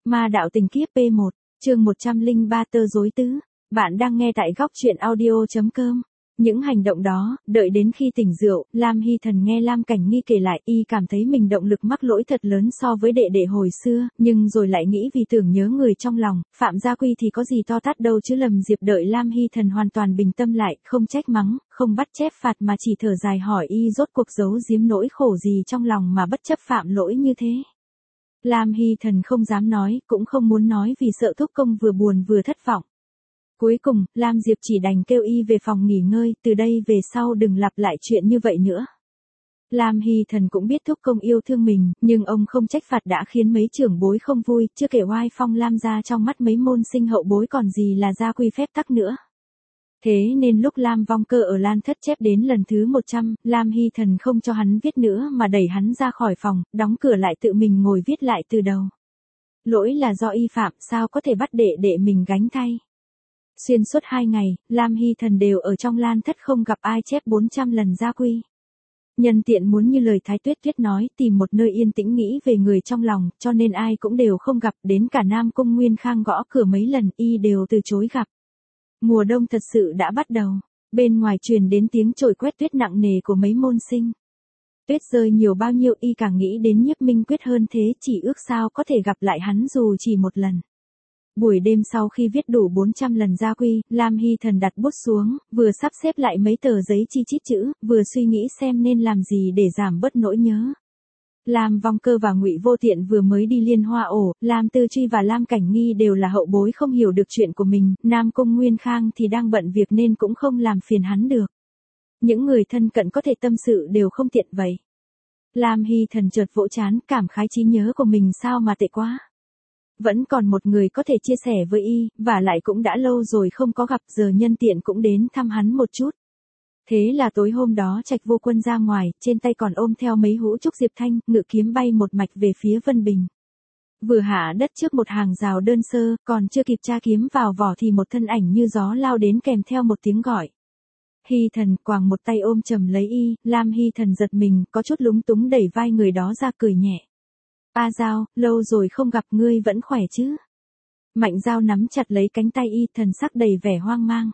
Ma đạo tình kiếp P1, chương 103 tơ rối tứ. Bạn đang nghe tại góc truyện audio.com. Những hành động đó, đợi đến khi tỉnh rượu, Lam Hy Thần nghe Lam Cảnh Nghi kể lại, y cảm thấy mình động lực mắc lỗi thật lớn so với đệ đệ hồi xưa, nhưng rồi lại nghĩ vì tưởng nhớ người trong lòng, Phạm Gia Quy thì có gì to tát đâu chứ. Lầm Diệp đợi Lam Hy Thần hoàn toàn bình tâm lại, không trách mắng, không bắt chép phạt mà chỉ thở dài hỏi y rốt cuộc giấu giếm nỗi khổ gì trong lòng mà bất chấp phạm lỗi như thế. Lam Hy Thần không dám nói, cũng không muốn nói vì sợ thúc công vừa buồn vừa thất vọng. Cuối cùng, Lam Diệp chỉ đành kêu y về phòng nghỉ ngơi, từ đây về sau đừng lặp lại chuyện như vậy nữa. Lam Hy Thần cũng biết thúc công yêu thương mình, nhưng ông không trách phạt đã khiến mấy trưởng bối không vui, chưa kể oai phong Lam gia trong mắt mấy môn sinh hậu bối còn gì là gia quy phép tắc nữa. Thế nên lúc Lam Vong Cơ ở Lan Thất chép đến lần thứ 100, Lam Hy Thần không cho hắn viết nữa mà đẩy hắn ra khỏi phòng, đóng cửa lại tự mình ngồi viết lại từ đầu. Lỗi là do y phạm, sao có thể bắt đệ mình gánh thay. Xuyên suốt 2 ngày, Lam Hy Thần đều ở trong Lan Thất không gặp ai chép 400 lần gia quy. Nhân tiện muốn như lời Thái Tuyết Tuyết nói, tìm một nơi yên tĩnh nghĩ về người trong lòng, cho nên ai cũng đều không gặp, đến cả Nam Cung Nguyên Khang gõ cửa mấy lần y đều từ chối gặp. Mùa đông thật sự đã bắt đầu, bên ngoài truyền đến tiếng trồi quét tuyết nặng nề của mấy môn sinh. Tuyết rơi nhiều bao nhiêu y càng nghĩ đến Nhiếp Minh Quyết hơn thế, chỉ ước sao có thể gặp lại hắn dù chỉ một lần. Buổi đêm sau khi viết đủ 400 lần gia quy, Lam Hy Thần đặt bút xuống, vừa sắp xếp lại mấy tờ giấy chi chít chữ, vừa suy nghĩ xem nên làm gì để giảm bớt nỗi nhớ. Lam Vong Cơ và Ngụy Vô Tiện vừa mới đi Liên Hoa Ổ, Lam Tư Truy và Lam Cảnh Nghi đều là hậu bối không hiểu được chuyện của mình, Nam Cung Nguyên Khang thì đang bận việc nên cũng không làm phiền hắn được. Những người thân cận có thể tâm sự đều không tiện vậy. Lam Hy Thần chợt vỗ trán, cảm khái trí nhớ của mình sao mà tệ quá. Vẫn còn một người có thể chia sẻ với y, và lại cũng đã lâu rồi không có gặp, giờ nhân tiện cũng đến thăm hắn một chút. Thế là tối hôm đó Trạch Vô Quân ra ngoài, trên tay còn ôm theo mấy hũ trúc diệp thanh, ngự kiếm bay một mạch về phía Vân Bình. Vừa hạ đất trước một hàng rào đơn sơ, còn chưa kịp tra kiếm vào vỏ thì một thân ảnh như gió lao đến kèm theo một tiếng gọi. Hy Thần, quàng một tay ôm chầm lấy y, Lam Hy Thần giật mình, có chút lúng túng đẩy vai người đó ra cười nhẹ. A Giao, lâu rồi không gặp, ngươi vẫn khỏe chứ? Mạnh Giao nắm chặt lấy cánh tay y, thần sắc đầy vẻ hoang mang.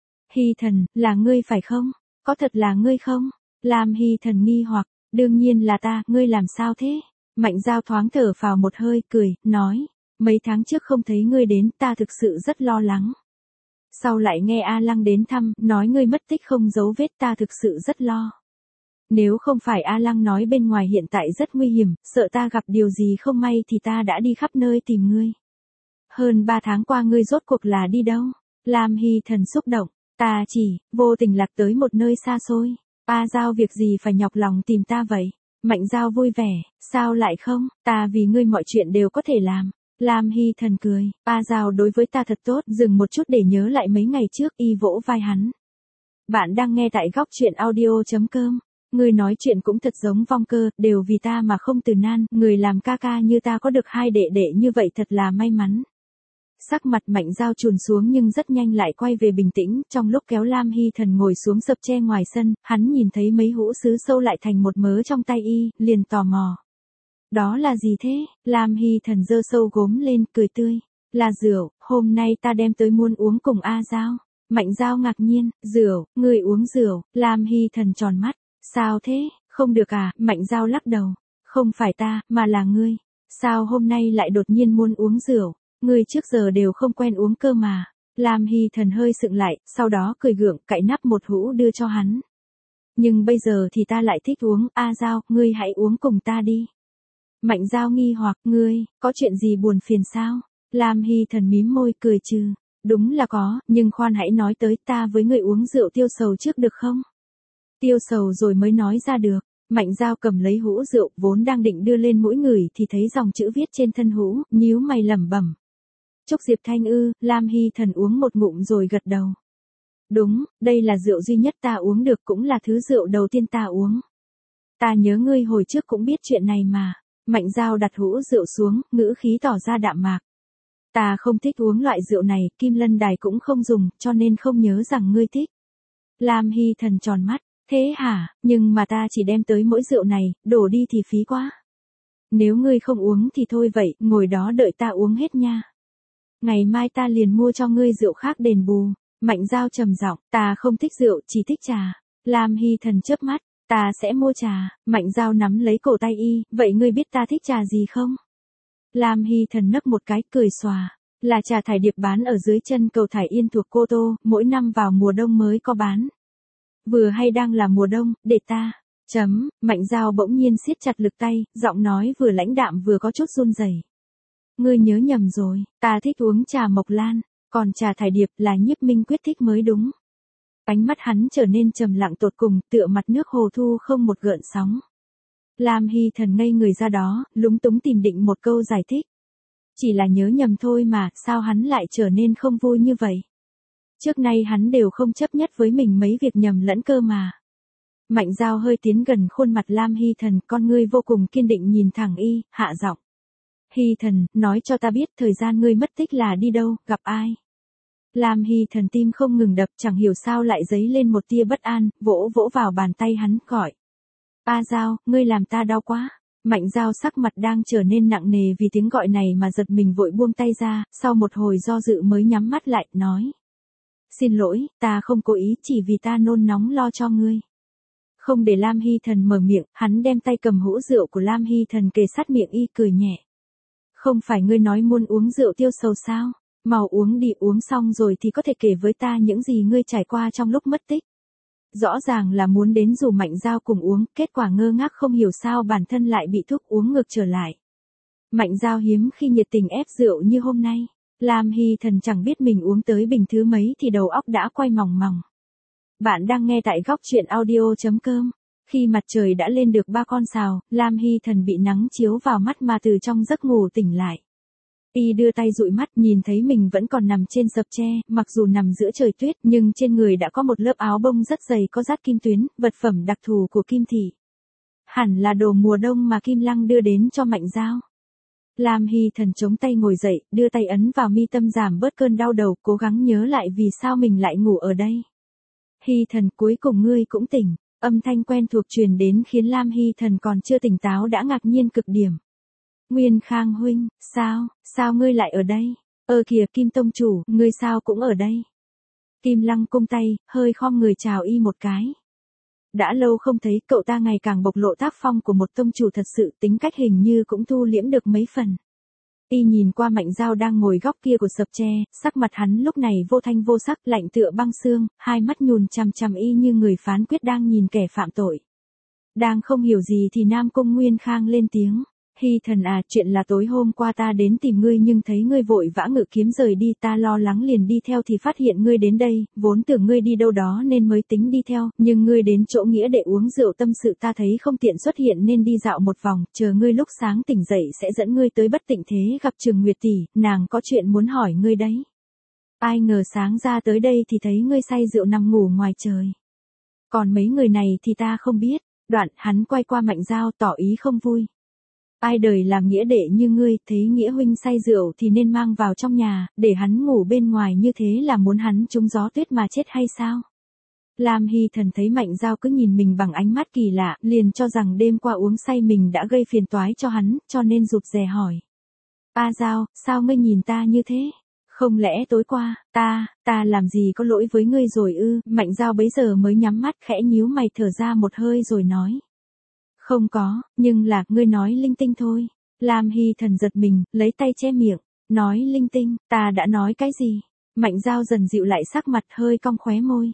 Hy Thần, là ngươi phải không? Có thật là ngươi không? Lam Hy Thần nghi hoặc, đương nhiên là ta, ngươi làm sao thế? Mạnh Giao thoáng thở phào một hơi, cười, nói, mấy tháng trước không thấy ngươi đến, ta thực sự rất lo lắng. Sau lại nghe A Lăng đến thăm, nói ngươi mất tích không dấu vết, ta thực sự rất lo. Nếu không phải A Lăng nói bên ngoài hiện tại rất nguy hiểm, sợ ta gặp điều gì không may thì ta đã đi khắp nơi tìm ngươi. Hơn 3 tháng qua ngươi rốt cuộc là đi đâu? Lam Hy Thần xúc động, ta chỉ, vô tình lạc tới một nơi xa xôi. A Giao việc gì phải nhọc lòng tìm ta vậy? Mạnh Giao vui vẻ, sao lại không, ta vì ngươi mọi chuyện đều có thể làm. Lam Hy Thần cười, A Giao đối với ta thật tốt, dừng một chút để nhớ lại mấy ngày trước, y vỗ vai hắn. Bạn đang nghe tại góc truyện audio.com. Người nói chuyện cũng thật giống Vong Cơ, đều vì ta mà không từ nan, người làm ca ca như ta có được hai đệ đệ như vậy thật là may mắn. Sắc mặt Mạnh Giao trùn xuống nhưng rất nhanh lại quay về bình tĩnh, trong lúc kéo Lam Hy Thần ngồi xuống sập tre ngoài sân, hắn nhìn thấy mấy hũ sứ sâu lại thành một mớ trong tay y, liền tò mò. Đó là gì thế? Lam Hy Thần giơ sâu gốm lên, cười tươi. Là rượu, hôm nay ta đem tới muốn uống cùng A Giao. Mạnh Giao ngạc nhiên, rượu, người uống rượu, Lam Hy Thần tròn mắt. Sao thế, không được à? Mạnh Giao lắc đầu. Không phải ta, mà là ngươi. Sao hôm nay lại đột nhiên muốn uống rượu? Ngươi trước giờ đều không quen uống cơ mà. Lam Hy Thần hơi sững lại, sau đó cười gượng, cạy nắp một hũ đưa cho hắn. Nhưng bây giờ thì ta lại thích uống, A Giao, ngươi hãy uống cùng ta đi. Mạnh Giao nghi hoặc, ngươi, có chuyện gì buồn phiền sao? Lam Hy Thần mím môi cười trừ. Đúng là có, nhưng khoan hãy nói tới, ta với ngươi uống rượu tiêu sầu trước được không? Tiêu sầu rồi mới nói ra được. Mạnh Giao cầm lấy hũ rượu, vốn đang định đưa lên mũi người thì thấy dòng chữ viết trên thân hũ, nhíu mày lẩm bẩm. Trúc Diệp Thanh ư? Lam Hy Thần uống một ngụm rồi gật đầu. Đúng, đây là rượu duy nhất ta uống được, cũng là thứ rượu đầu tiên ta uống. Ta nhớ ngươi hồi trước cũng biết chuyện này mà. Mạnh Giao đặt hũ rượu xuống, ngữ khí tỏ ra đạm mạc. Ta không thích uống loại rượu này, Kim Lân Đài cũng không dùng, cho nên không nhớ rằng ngươi thích. Lam Hy Thần tròn mắt. Thế hả, nhưng mà ta chỉ đem tới mỗi rượu này, đổ đi thì phí quá. Nếu ngươi không uống thì thôi vậy, ngồi đó đợi ta uống hết nha. Ngày mai ta liền mua cho ngươi rượu khác đền bù. Mạnh Giao trầm giọng, ta không thích rượu, chỉ thích trà. Lam Hy Thần chớp mắt, ta sẽ mua trà. Mạnh Giao nắm lấy cổ tay y, vậy ngươi biết ta thích trà gì không? Lam Hy Thần nấc một cái, cười xòa. Là trà thải điệp bán ở dưới chân cầu Thải Yên thuộc Cô Tô, mỗi năm vào mùa đông mới có bán. Vừa hay đang là mùa đông, để ta. Mạnh Giao bỗng nhiên siết chặt lực tay, giọng nói vừa lãnh đạm vừa có chút run rẩy. Ngươi nhớ nhầm rồi, ta thích uống trà Mộc Lan, còn trà thải điệp là Nhiếp Minh Quyết thích mới đúng. Ánh mắt hắn trở nên trầm lặng tột cùng, tựa mặt nước hồ thu không một gợn sóng. Lam Hy Thần ngây người ra đó, lúng túng tìm định một câu giải thích. Chỉ là nhớ nhầm thôi mà, sao hắn lại trở nên không vui như vậy? Trước nay hắn đều không chấp nhất với mình mấy việc nhầm lẫn cơ mà. Mạnh Giao hơi tiến gần khuôn mặt Lam Hy Thần, con ngươi vô cùng kiên định nhìn thẳng y, hạ giọng. Hy Thần, nói cho ta biết thời gian ngươi mất tích là đi đâu, gặp ai? Lam Hy Thần tim không ngừng đập, chẳng hiểu sao lại dấy lên một tia bất an, vỗ vỗ vào bàn tay hắn, gọi. A Giao, ngươi làm ta đau quá. Mạnh Giao sắc mặt đang trở nên nặng nề vì tiếng gọi này mà giật mình vội buông tay ra, sau một hồi do dự mới nhắm mắt lại, nói. Xin lỗi, ta không cố ý, chỉ vì ta nôn nóng lo cho ngươi. Không để Lam Hy Thần mở miệng, hắn đem tay cầm hũ rượu của Lam Hy Thần kề sát miệng y, cười nhẹ. Không phải ngươi nói muốn uống rượu tiêu sầu sao? Mau uống đi, uống xong rồi thì có thể kể với ta những gì ngươi trải qua trong lúc mất tích. Rõ ràng là muốn đến rủ Mạnh Giao cùng uống, kết quả ngơ ngác không hiểu sao bản thân lại bị thúc uống ngược trở lại. Mạnh Giao hiếm khi nhiệt tình ép rượu như hôm nay. Lam Hy Thần chẳng biết mình uống tới bình thứ mấy thì đầu óc đã quay mòng mòng. Bạn đang nghe tại góc truyện audio.com. Khi mặt trời đã lên được 3 con sào, Lam Hy Thần bị nắng chiếu vào mắt mà từ trong giấc ngủ tỉnh lại. Y đưa tay dụi mắt, nhìn thấy mình vẫn còn nằm trên sập tre, mặc dù nằm giữa trời tuyết nhưng trên người đã có một lớp áo bông rất dày có dát kim tuyến, vật phẩm đặc thù của Kim Thị. Hẳn là đồ mùa đông mà Kim Lăng đưa đến cho Mạnh Giao. Lam Hy Thần chống tay ngồi dậy, đưa tay ấn vào mi tâm giảm bớt cơn đau đầu, cố gắng nhớ lại vì sao mình lại ngủ ở đây. Hy Thần, cuối cùng ngươi cũng tỉnh. Âm thanh quen thuộc truyền đến khiến Lam Hy Thần còn chưa tỉnh táo đã ngạc nhiên cực điểm. Nguyên Khang huynh, sao ngươi lại ở đây? Kìa Kim tông chủ, ngươi sao cũng ở đây? Kim Lăng cung tay, hơi khom người chào y một cái. Đã lâu không thấy, cậu ta ngày càng bộc lộ tác phong của một tông chủ thật sự, tính cách hình như cũng thu liễm được mấy phần. Y nhìn qua Mạnh Giao đang ngồi góc kia của sập tre, sắc mặt hắn lúc này vô thanh vô sắc, lạnh tựa băng xương, hai mắt nhùn chằm chằm y như người phán quyết đang nhìn kẻ phạm tội. Đang không hiểu gì thì Nam Cung Nguyên Khang lên tiếng. Hy Thần à, chuyện là tối hôm qua ta đến tìm ngươi nhưng thấy ngươi vội vã ngự kiếm rời đi, ta lo lắng liền đi theo thì phát hiện ngươi đến đây, vốn tưởng ngươi đi đâu đó nên mới tính đi theo, nhưng ngươi đến chỗ Nghĩa để uống rượu tâm sự ta thấy không tiện xuất hiện nên đi dạo một vòng, chờ ngươi lúc sáng tỉnh dậy sẽ dẫn ngươi tới Bất Tịnh Thế gặp Trường Nguyệt tỷ, nàng có chuyện muốn hỏi ngươi đấy. Ai ngờ sáng ra tới đây thì thấy ngươi say rượu nằm ngủ ngoài trời. Còn mấy người này thì ta không biết. Đoạn hắn quay qua Mạnh Giao tỏ ý không vui. Ai đời làm Nghĩa đệ như ngươi, thấy Nghĩa huynh say rượu thì nên mang vào trong nhà, để hắn ngủ bên ngoài như thế là muốn hắn trúng gió tuyết mà chết hay sao? Lam Hy Thần thấy Mạnh Giao cứ nhìn mình bằng ánh mắt kỳ lạ, liền cho rằng đêm qua uống say mình đã gây phiền toái cho hắn, cho nên rụt rè hỏi. A Giao, sao ngươi nhìn ta như thế? Không lẽ tối qua, ta làm gì có lỗi với ngươi rồi ư? Mạnh Giao bấy giờ mới nhắm mắt khẽ nhíu mày thở ra một hơi rồi nói. Không có, nhưng là, ngươi nói linh tinh thôi. Lam Hy Thần giật mình, lấy tay che miệng, nói linh tinh, ta đã nói cái gì? Mạnh Giao dần dịu lại sắc mặt hơi cong khóe môi.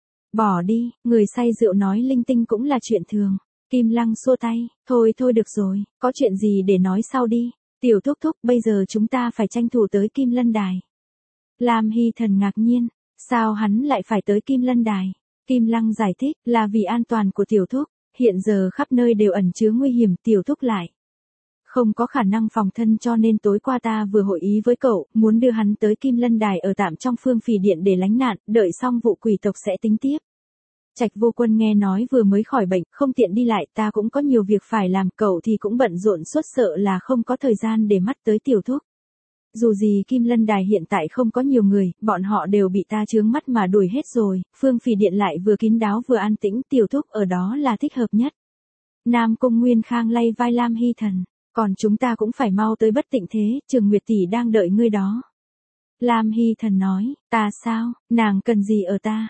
Bỏ đi, người say rượu nói linh tinh cũng là chuyện thường. Kim Lăng xua tay, thôi được rồi, có chuyện gì để nói sau đi. Tiểu thúc thúc, bây giờ chúng ta phải tranh thủ tới Kim Lân Đài. Lam Hy Thần ngạc nhiên, sao hắn lại phải tới Kim Lân Đài? Kim Lăng giải thích, là vì an toàn của tiểu thúc, hiện giờ khắp nơi đều ẩn chứa nguy hiểm, tiểu thúc lại không có khả năng phòng thân cho nên tối qua ta vừa hội ý với cậu, muốn đưa hắn tới Kim Lân Đài ở tạm trong Phương Phỉ Điện để lánh nạn, đợi xong vụ quỷ tộc sẽ tính tiếp. Trạch Vô Quân nghe nói vừa mới khỏi bệnh, không tiện đi lại, ta cũng có nhiều việc phải làm, cậu thì cũng bận rộn suốt sợ là không có thời gian để mắt tới tiểu thúc. Dù gì Kim Lân Đài hiện tại không có nhiều người, bọn họ đều bị ta chướng mắt mà đuổi hết rồi, Phương Phỉ Điện lại vừa kín đáo vừa an tĩnh, tiểu thúc ở đó là thích hợp nhất. Nam Cung Nguyên Khang lay vai Lam Hy Thần. Còn chúng ta cũng phải mau tới Bất Tịnh Thế, Trường Nguyệt tỷ đang đợi ngươi đó. Lam Hy Thần nói, ta sao, nàng cần gì ở ta?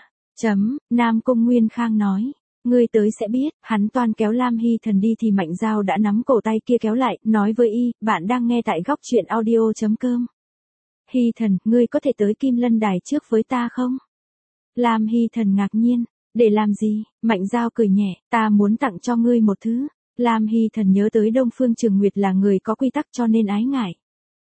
Nam Cung Nguyên Khang nói, ngươi tới sẽ biết. Hắn toan kéo Lam Hy Thần đi thì Mạnh Giao đã nắm cổ tay kia kéo lại, nói với y, bạn đang nghe tại góc truyện audio.com. Hy Thần, ngươi có thể tới Kim Lân Đài trước với ta không? Lam Hy Thần ngạc nhiên, để làm gì? Mạnh Giao cười nhẹ, ta muốn tặng cho ngươi một thứ. Lam Hy Thần nhớ tới Đông Phương Trường Nguyệt là người có quy tắc cho nên ái ngại.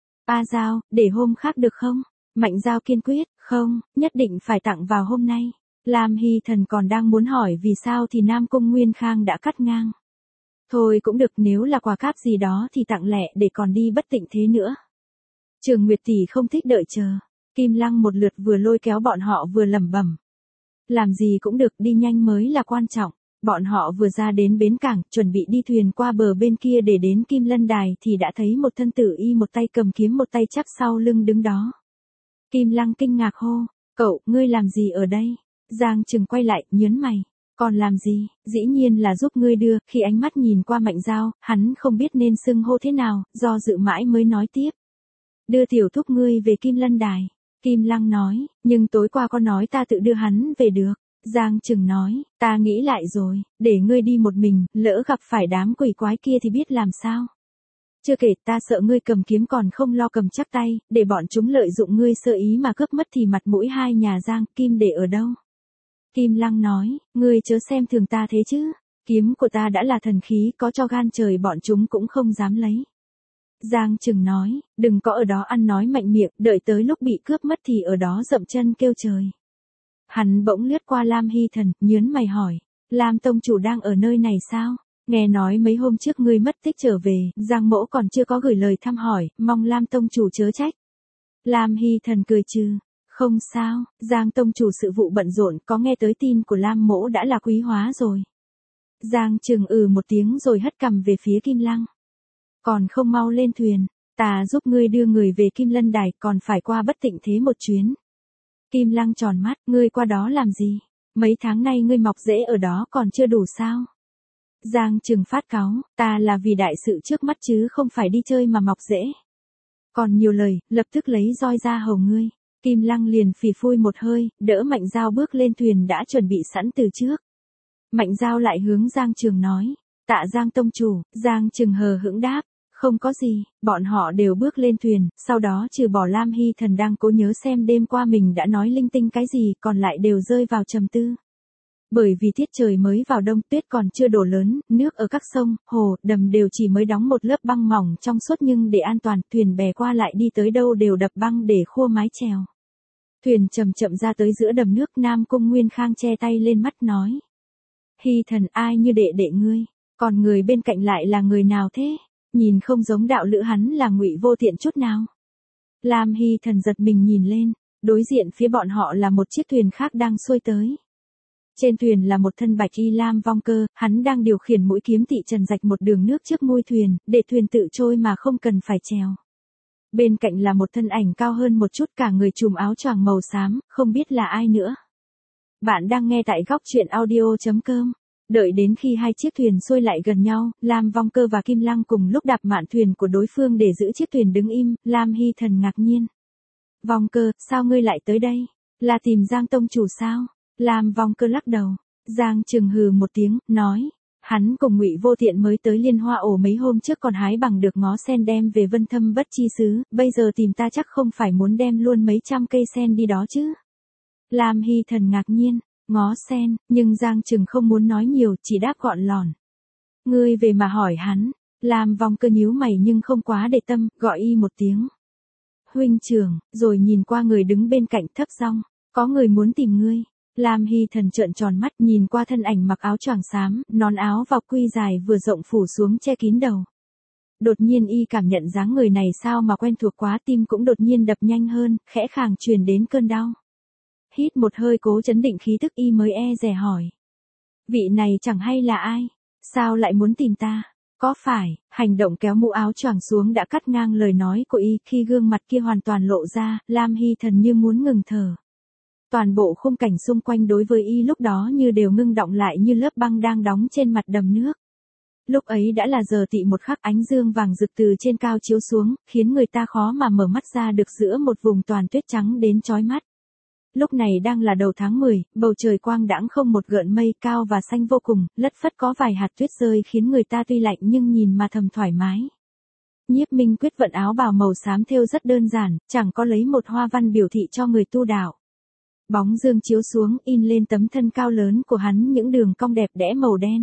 Giao, để hôm khác được không? Mạnh Giao kiên quyết, không, nhất định phải tặng vào hôm nay. Lam Hy Thần còn đang muốn hỏi vì sao thì Nam Cung Nguyên Khang đã cắt ngang. Thôi cũng được, nếu là quà cáp gì đó thì tặng lẹ để còn đi Bất Tịnh Thế nữa. Trường Nguyệt tỷ không thích đợi chờ. Kim Lăng một lượt vừa lôi kéo bọn họ vừa lẩm bẩm. Làm gì cũng được, đi nhanh mới là quan trọng. Bọn họ vừa ra đến bến cảng, chuẩn bị đi thuyền qua bờ bên kia để đến Kim Lân Đài thì đã thấy một thân tử y một tay cầm kiếm một tay chắp sau lưng đứng đó. Kim Lăng kinh ngạc hô, cậu, ngươi làm gì ở đây? Giang Trừng quay lại, nhớn mày. Còn làm gì? Dĩ nhiên là giúp ngươi đưa. Khi ánh mắt nhìn qua Mạnh Giao, hắn không biết nên xưng hô thế nào, do dự mãi mới nói tiếp. Đưa tiểu thúc ngươi về Kim Lân Đài. Kim Lăng nói, nhưng tối qua con nói ta tự đưa hắn về được. Giang Trừng nói, ta nghĩ lại rồi, để ngươi đi một mình, lỡ gặp phải đám quỷ quái kia thì biết làm sao. Chưa kể ta sợ ngươi cầm kiếm còn không lo cầm chắc tay, để bọn chúng lợi dụng ngươi sơ ý mà cướp mất thì mặt mũi hai nhà Giang Kim để ở đâu. Kim Lăng nói, ngươi chớ xem thường ta thế chứ, kiếm của ta đã là thần khí, có cho gan trời bọn chúng cũng không dám lấy. Giang Trừng nói, đừng có ở đó ăn nói mạnh miệng, đợi tới lúc bị cướp mất thì ở đó dậm chân kêu trời. Hắn bỗng lướt qua Lam Hy Thần, nhớn mày hỏi, Lam tông chủ đang ở nơi này sao? Nghe nói mấy hôm trước ngươi mất tích trở về, Giang mỗ còn chưa có gửi lời thăm hỏi, mong Lam tông chủ chớ trách. Lam Hy Thần cười trừ, không sao, Giang tông chủ sự vụ bận rộn, có nghe tới tin của Lam mỗ đã là quý hóa rồi. Giang Trừng một tiếng rồi hất cằm về phía Kim Lăng. Còn không mau lên thuyền, ta giúp ngươi đưa người về Kim Lân Đài, còn phải qua Bất Tịnh Thế một chuyến. Kim Lăng tròn mắt, ngươi qua đó làm gì? Mấy tháng nay ngươi mọc rễ ở đó còn chưa đủ sao? Giang Trừng phát cáu, ta là vì đại sự trước mắt chứ không phải đi chơi mà mọc rễ. Còn nhiều lời, lập tức lấy roi ra hầu ngươi. Kim Lăng liền phì phui một hơi, đỡ Mạnh Giao bước lên thuyền đã chuẩn bị sẵn từ trước. Mạnh Giao lại hướng Giang Trừng nói, tạ Giang tông chủ. Giang Trừng hờ hững đáp, không có gì. Bọn họ đều bước lên thuyền, sau đó trừ bỏ Lam Hy Thần đang cố nhớ xem đêm qua mình đã nói linh tinh cái gì, còn lại đều rơi vào trầm tư. Bởi vì tiết trời mới vào đông, tuyết còn chưa đổ lớn, nước ở các sông, hồ, đầm đều chỉ mới đóng một lớp băng mỏng trong suốt, nhưng để an toàn, thuyền bè qua lại đi tới đâu đều đập băng để khua mái chèo. Thuyền chậm chậm ra tới giữa đầm nước, Nam Cung Nguyên Khang che tay lên mắt nói. Hy Thần, ai như đệ đệ ngươi, còn người bên cạnh lại là người nào thế? Nhìn không giống đạo lữ hắn là Ngụy Vô Tiện chút nào. Lam Hy Thần giật mình nhìn lên, đối diện phía bọn họ là một chiếc thuyền khác đang xuôi tới. Trên thuyền là một thân bạch y lam vong cơ, hắn đang điều khiển mũi kiếm thị trần rạch một đường nước trước mui thuyền, để thuyền tự trôi mà không cần phải chèo. Bên cạnh là một thân ảnh cao hơn một chút, cả người trùm áo choàng màu xám, không biết là ai nữa. Bạn đang nghe tại góc truyện audio.com. Đợi đến khi hai chiếc thuyền xuôi lại gần nhau, Lam Vong Cơ và Kim Lăng cùng lúc đạp mạn thuyền của đối phương để giữ chiếc thuyền đứng im. Lam Hy Thần ngạc nhiên. Vong Cơ, sao ngươi lại tới đây? Là tìm Giang tông chủ sao? Lam Vong Cơ lắc đầu. Giang Trừng hừ một tiếng, nói. Hắn cùng Ngụy Vô Tiện mới tới Liên Hoa Ổ mấy hôm trước còn hái bằng được ngó sen đem về Vân Thâm Bất Chi Xứ, bây giờ tìm ta chắc không phải muốn đem luôn mấy trăm cây sen đi đó chứ? Lam Hy Thần ngạc nhiên. Ngó sen, nhưng Giang Trừng không muốn nói nhiều, chỉ đáp gọn lỏn. Ngươi về mà hỏi hắn. Lam Vong Cơ nhíu mày nhưng không quá để tâm, gọi y một tiếng. Huynh trưởng, rồi nhìn qua người đứng bên cạnh thấp giọng, có người muốn tìm ngươi. Lam Hy Thần trợn tròn mắt nhìn qua thân ảnh mặc áo choàng xám, nón áo vào quy dài vừa rộng phủ xuống che kín đầu. Đột nhiên y cảm nhận dáng người này sao mà quen thuộc quá, tim cũng đột nhiên đập nhanh hơn, khẽ khàng truyền đến cơn đau. Hít một hơi cố chấn định khí tức, y mới dè hỏi. Vị này chẳng hay là ai? Sao lại muốn tìm ta? Có phải, hành động kéo mũ áo choàng xuống đã cắt ngang lời nói của y, khi gương mặt kia hoàn toàn lộ ra, Lam Hy Thần như muốn ngừng thở. Toàn bộ khung cảnh xung quanh đối với y lúc đó như đều ngưng đọng lại như lớp băng đang đóng trên mặt đầm nước. Lúc ấy đã là giờ tị một khắc, ánh dương vàng rực từ trên cao chiếu xuống, khiến người ta khó mà mở mắt ra được giữa một vùng toàn tuyết trắng đến chói mắt. Lúc này đang là đầu tháng 10, bầu trời quang đãng không một gợn mây, cao và xanh vô cùng, lất phất có vài hạt tuyết rơi khiến người ta tuy lạnh nhưng nhìn mà thầm thoải mái. Nhiếp Minh Quyết vận áo bào màu xám thêu rất đơn giản, chẳng có lấy một hoa văn biểu thị cho người tu đạo. Bóng dương chiếu xuống, in lên tấm thân cao lớn của hắn những đường cong đẹp đẽ màu đen.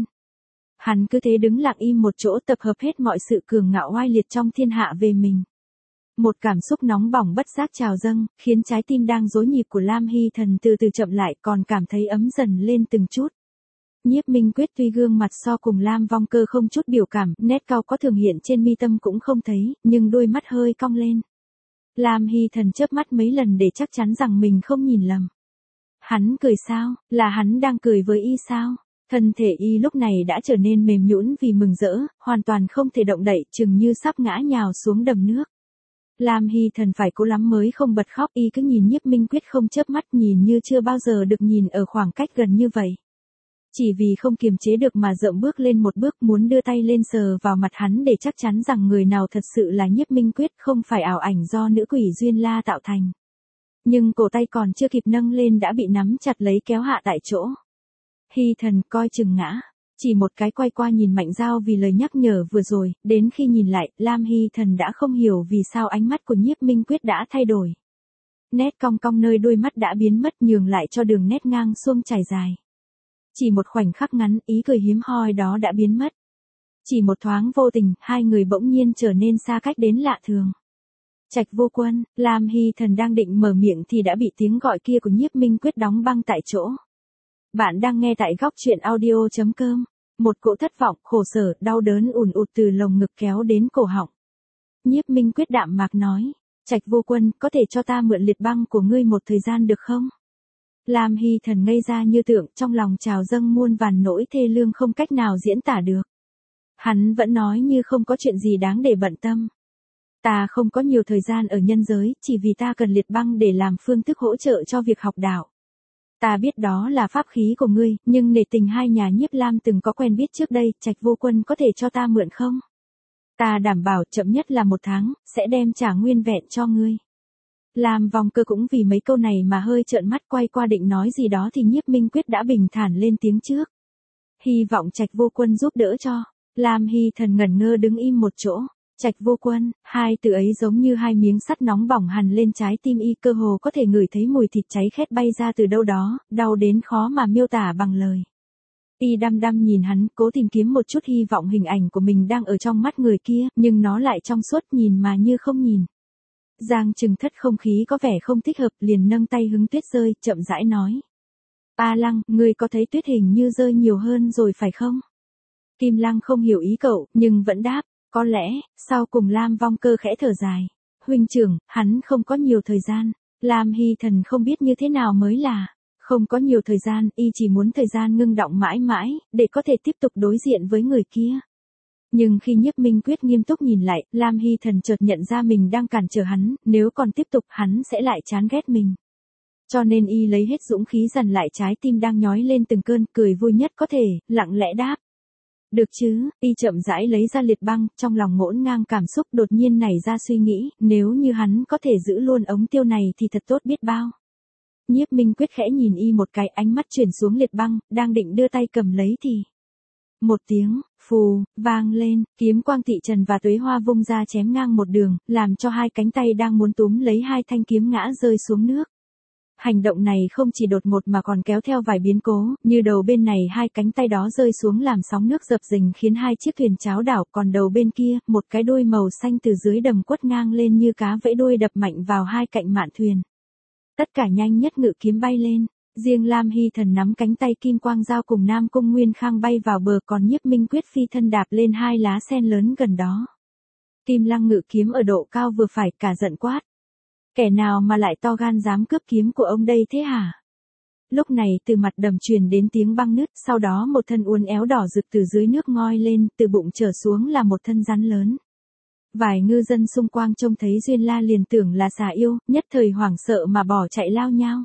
Hắn cứ thế đứng lặng im một chỗ, tập hợp hết mọi sự cường ngạo oai liệt trong thiên hạ về mình. Một cảm xúc nóng bỏng bất giác trào dâng, khiến trái tim đang rối nhịp của Lam Hy Thần từ từ chậm lại, còn cảm thấy ấm dần lên từng chút. Nhiếp Minh Quyết tuy gương mặt so cùng Lam Vong Cơ không chút biểu cảm, nét cau có thường hiện trên mi tâm cũng không thấy, nhưng đôi mắt hơi cong lên. Lam Hy Thần chớp mắt mấy lần để chắc chắn rằng mình không nhìn lầm. Hắn cười sao? Là hắn đang cười với y sao? Thân thể y lúc này đã trở nên mềm nhũn vì mừng rỡ, hoàn toàn không thể động đậy, chừng như sắp ngã nhào xuống đầm nước. Lam Hy Thần phải cố lắm mới không bật khóc, y cứ nhìn Nhiếp Minh Quyết không chớp mắt, nhìn như chưa bao giờ được nhìn ở khoảng cách gần như vậy. Chỉ vì không kiềm chế được mà dậm bước lên một bước, muốn đưa tay lên sờ vào mặt hắn để chắc chắn rằng người nào thật sự là Nhiếp Minh Quyết, không phải ảo ảnh do nữ quỷ Duyên La tạo thành. Nhưng cổ tay còn chưa kịp nâng lên đã bị nắm chặt lấy kéo hạ tại chỗ. Hy Thần coi chừng ngã. Chỉ một cái quay qua nhìn Mạnh Giao vì lời nhắc nhở vừa rồi, đến khi nhìn lại, Lam Hy Thần đã không hiểu vì sao ánh mắt của Nhiếp Minh Quyết đã thay đổi. Nét cong cong nơi đôi mắt đã biến mất, nhường lại cho đường nét ngang xuông trải dài. Chỉ một khoảnh khắc ngắn, ý cười hiếm hoi đó đã biến mất. Chỉ một thoáng vô tình, hai người bỗng nhiên trở nên xa cách đến lạ thường. Trạch Vô Quân, Lam Hy Thần đang định mở miệng thì đã bị tiếng gọi kia của Nhiếp Minh Quyết đóng băng tại chỗ. Bạn đang nghe tại góc truyện audio.com. Một cỗ thất vọng, khổ sở, đau đớn ùn ụt từ lồng ngực kéo đến cổ họng. Nhiếp Minh Quyết đạm mạc nói, Trạch Vô Quân, có thể cho ta mượn liệt băng của ngươi một thời gian được không? Lam Hy Thần ngây ra như tượng, trong lòng trào dâng muôn vàn nỗi thê lương không cách nào diễn tả được. Hắn vẫn nói như không có chuyện gì đáng để bận tâm. Ta không có nhiều thời gian ở nhân giới, chỉ vì ta cần liệt băng để làm phương thức hỗ trợ cho việc học đạo. Ta biết đó là pháp khí của ngươi, nhưng nể tình hai nhà Nhiếp Lam từng có quen biết trước đây, Trạch Vô Quân có thể cho ta mượn không? Ta đảm bảo chậm nhất là 1 tháng, sẽ đem trả nguyên vẹn cho ngươi. Lam Vong Cơ cũng vì mấy câu này mà hơi trợn mắt, quay qua định nói gì đó thì Nhiếp Minh Quyết đã bình thản lên tiếng trước. Hy vọng Trạch Vô Quân giúp đỡ cho. Lam Hy Thần ngẩn ngơ đứng im một chỗ. Trạch Vô Quân, hai từ ấy giống như hai miếng sắt nóng bỏng hằn lên trái tim y, cơ hồ có thể ngửi thấy mùi thịt cháy khét bay ra từ đâu đó, đau đến khó mà miêu tả bằng lời. Y đăm đăm nhìn hắn, cố tìm kiếm một chút hy vọng hình ảnh của mình đang ở trong mắt người kia, nhưng nó lại trong suốt, nhìn mà như không nhìn. Giang Trừng Thất không khí có vẻ không thích hợp, liền nâng tay hứng tuyết rơi, chậm rãi nói. A Lăng, ngươi có thấy tuyết hình như rơi nhiều hơn rồi phải không? Kim Lăng không hiểu ý cậu, nhưng vẫn đáp. Có lẽ, sau cùng Lam Vong Cơ khẽ thở dài. Huynh trưởng, hắn không có nhiều thời gian. Lam Hy Thần không biết như thế nào mới là. Không có nhiều thời gian, y chỉ muốn thời gian ngưng đọng mãi mãi, để có thể tiếp tục đối diện với người kia. Nhưng khi Nhiếp Minh Quyết nghiêm túc nhìn lại, Lam Hy Thần chợt nhận ra mình đang cản trở hắn, nếu còn tiếp tục hắn sẽ lại chán ghét mình. Cho nên y lấy hết dũng khí dằn lại trái tim đang nhói lên từng cơn, cười vui nhất có thể, lặng lẽ đáp. Được chứ, y chậm rãi lấy ra liệt băng, trong lòng ngổn ngang cảm xúc, đột nhiên nảy ra suy nghĩ, nếu như hắn có thể giữ luôn ống tiêu này thì thật tốt biết bao. Nhiếp Minh Quyết khẽ nhìn y một cái, ánh mắt chuyển xuống liệt băng, đang định đưa tay cầm lấy thì. Một tiếng, phù, vang lên, kiếm quang Thị Trần và Tuế Hoa vung ra chém ngang một đường, làm cho hai cánh tay đang muốn túm lấy hai thanh kiếm ngã rơi xuống nước. Hành động này không chỉ đột ngột mà còn kéo theo vài biến cố, như đầu bên này hai cánh tay đó rơi xuống làm sóng nước dập dềnh khiến hai chiếc thuyền cháo đảo, còn đầu bên kia, một cái đuôi màu xanh từ dưới đầm quất ngang lên như cá vẫy đuôi đập mạnh vào hai cạnh mạn thuyền. Tất cả nhanh nhất ngự kiếm bay lên, riêng Lam Hy Thần nắm cánh tay Kim Quang Giao cùng Nam Cung Nguyên Khang bay vào bờ, còn Nhiếp Minh Quyết phi thân đạp lên hai lá sen lớn gần đó. Kim Lăng ngự kiếm ở độ cao vừa phải, cả giận quát. Kẻ nào mà lại to gan dám cướp kiếm của ông đây thế hả? Lúc này từ mặt đầm truyền đến tiếng băng nứt, sau đó một thân uốn éo đỏ rực từ dưới nước ngoi lên, từ bụng trở xuống là một thân rắn lớn. Vài ngư dân xung quanh trông thấy Duyên La liền tưởng là xà yêu, nhất thời hoảng sợ mà bỏ chạy lao nhao.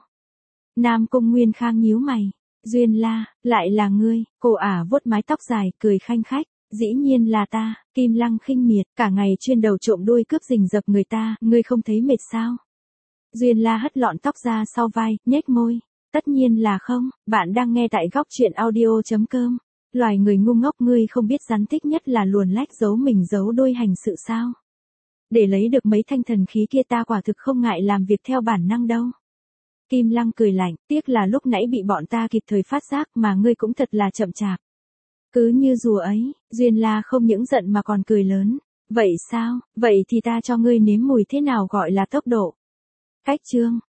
Nam Cung Nguyên Khang nhíu mày. Duyên La, lại là ngươi, cô ả vuốt mái tóc dài, cười khanh khách. Dĩ nhiên là ta, Kim Lăng khinh miệt, cả ngày chuyên đầu trộm đuôi cướp rình rập người ta, ngươi không thấy mệt sao? Duyên La hất lọn tóc ra sau vai, nhếch môi. Tất nhiên là không, bạn đang nghe tại góc truyện audio.com. Loài người ngu ngốc ngươi không biết rắn thích nhất là luồn lách giấu mình giấu đuôi hành sự sao? Để lấy được mấy thanh thần khí kia ta quả thực không ngại làm việc theo bản năng đâu. Kim Lăng cười lạnh, tiếc là lúc nãy bị bọn ta kịp thời phát giác mà ngươi cũng thật là chậm chạp. Cứ như rùa ấy, Duyên La không những giận mà còn cười lớn. Vậy sao, vậy thì ta cho ngươi nếm mùi thế nào gọi là tốc độ. Cách chương.